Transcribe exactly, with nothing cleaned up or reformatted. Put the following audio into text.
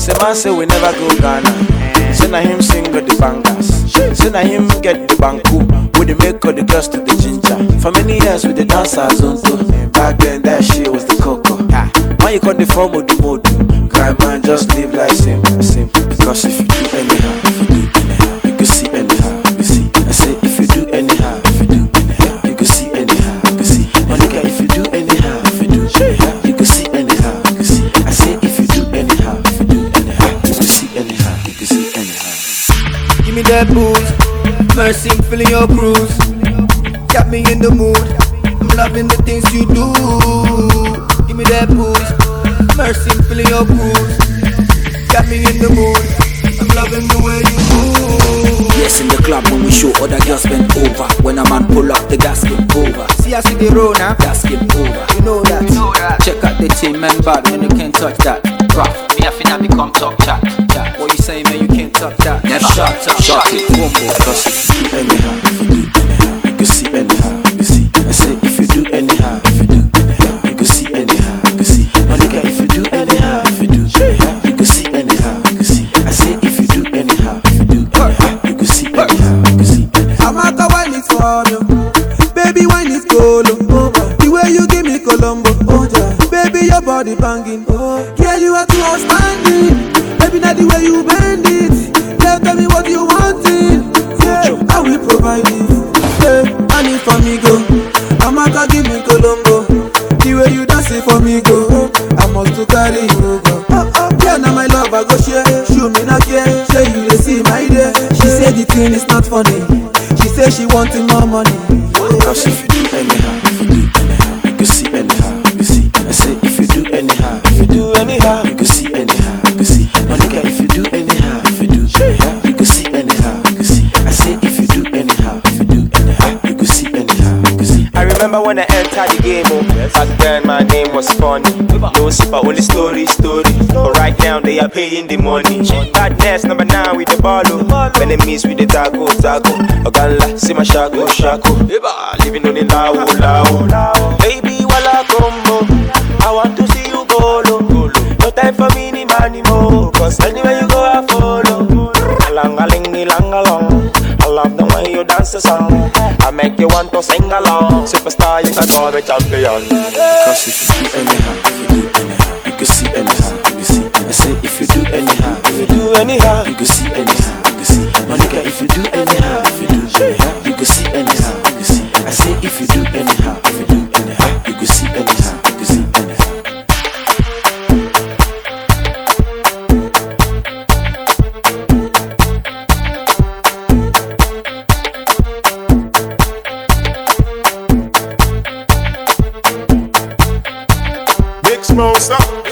Say man say we never go Ghana. Say na him sing with the bangers. Say na him get the banku. With the make all the girls to the ginger. For many years with the dancers on too. Back then that shit was the cocoa. Why you call the form of the mode? Grind man just live like simple, simple. Because if you do anyhow, if you do anyhow, you can see anyhow, you see. I say if you do anyhow, if you do anyhow, you can see anyhow, you can see. My nigga, if you do anyhow, if you do anyhow, you can see anyhow, you can see. I say if you do anyhow, if you do anyhow, you can see anyhow, you can see anyhow. Give me that booze, mercy, feeling your bruise. Got me in the mood, I'm loving the things you do. Give me that booze, mercy, feeling your bruise. Got me in the mood, I'm loving the way you move. Yes, in the club when we show other girls bend over. When a man pull up, the gas get over. See I see the road now, Gas get over. you know that, you know that. Check out the team, man, bad when you can't touch that. Rough, me I finna become top chat. chat. What you say, man, you can't touch that. Never shut up, shut it, boom, boom. Because if you do anyhow, if you do anyhow, you can see anyhow, you see. I say if you do anyhow, if you do anyhow, you can see anyhow, you can see. My nigga, if you do anyhow, if you do anyhow, you can see anyhow, you can see. I say if you do anyhow, if you do anyhow, you can see anyhow, you can see. I'm out of wine it for you, baby wine it colo. The way you give me Colombo, baby your body banging. Yeah, you are too outstanding. Baby, not the way you bend it. Girl, tell me what you wanting. Yeah, I will provide it. Yeah, I need for me go. I'm out to give me Colombo. The way you dance it for me go. I must to carry you go. Oh, oh, yeah, now my love I go share. Show me not care. Show you they see my day. She said the thing is not funny. She said she wanting more money. Because if you do anyhow, if you do anyhow, you can see anyhow, you see. I say if you do anyhow, if you do anyhow, you can see anyhow, you can see. My nigga, if you do anyhow, if you do anyhow, you can see anyhow, you can see. I say if you do anyhow, if you do anyhow, you can see anyhow, you can see. I remember when I entered the game, oh, back then my name was funny. No super, only story, story. But right now they are paying the money. Badness number nine with the ball, oh. Enemies with the taco, taco. Ogala, see my shako, shako. Living on the lao, lao. Baby, wala combo. I want to see you go low. No time for me, ni money more. Cause anywhere you go, I follow. Alang, aling, nilang, along. I love the way you dance the song. I make you want to sing along. Superstar, you can call me champion. Cause if you do anyhow, if you do anyhow, you can see anyhow, you can see. I say if you do anyhow, if you do anyhow, you can see anyhow, you can see. My nigga, if you do anyhow, if you do anyhow, you can see anyhow, you can see. I say if you do anyhow, if you do anyhow, you can see anyhow, you can see anyhow. Big Smoke,